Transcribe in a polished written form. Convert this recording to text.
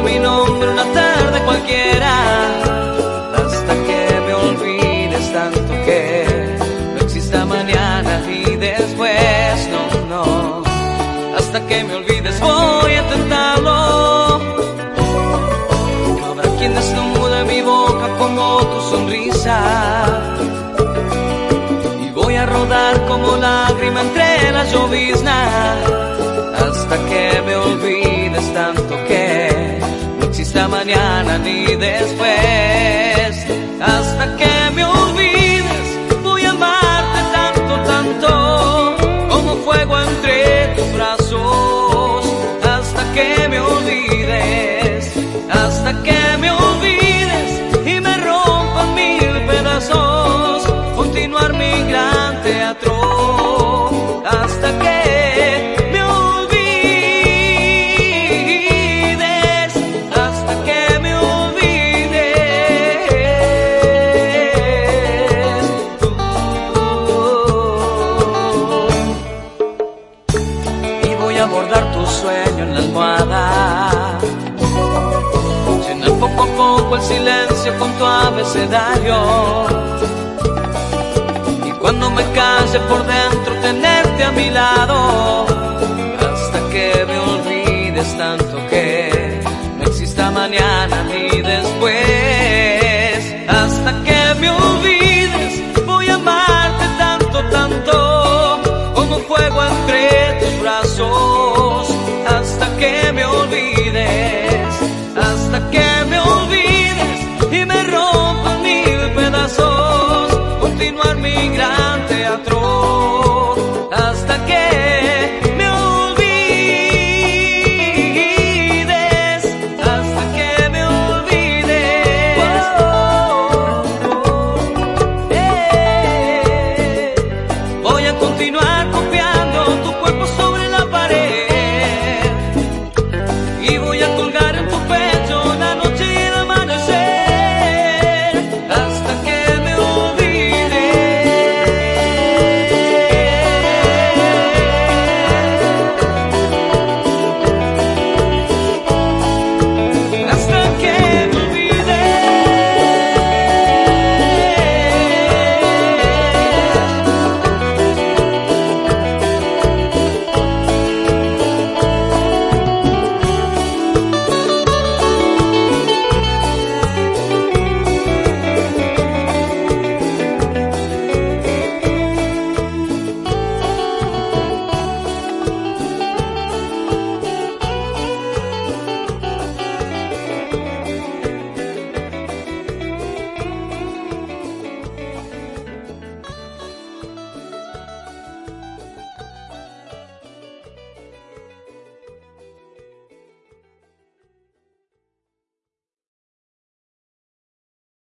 mi nombre una tarde cualquiera, hasta que me olvides tanto que no exista mañana y después, no, hasta que me olvides voy a intentarlo. No habrá quien desnude mi boca como tu sonrisa, y voy a rodar como lágrima entre la llovizna, hasta que me olvides tanto que no exista mañana ni después. Hasta que me olvides voy a amarte tanto, tanto como fuego entre tus brazos. Hasta que me olvides, hasta que me olvides y me rompan mil pedazos, continuar mi gran teatro. Hasta que abordar tu sueño en la almohada, llenar poco a poco el silencio con tu abecedario, y cuando me calle por dentro tenerte a mi lado,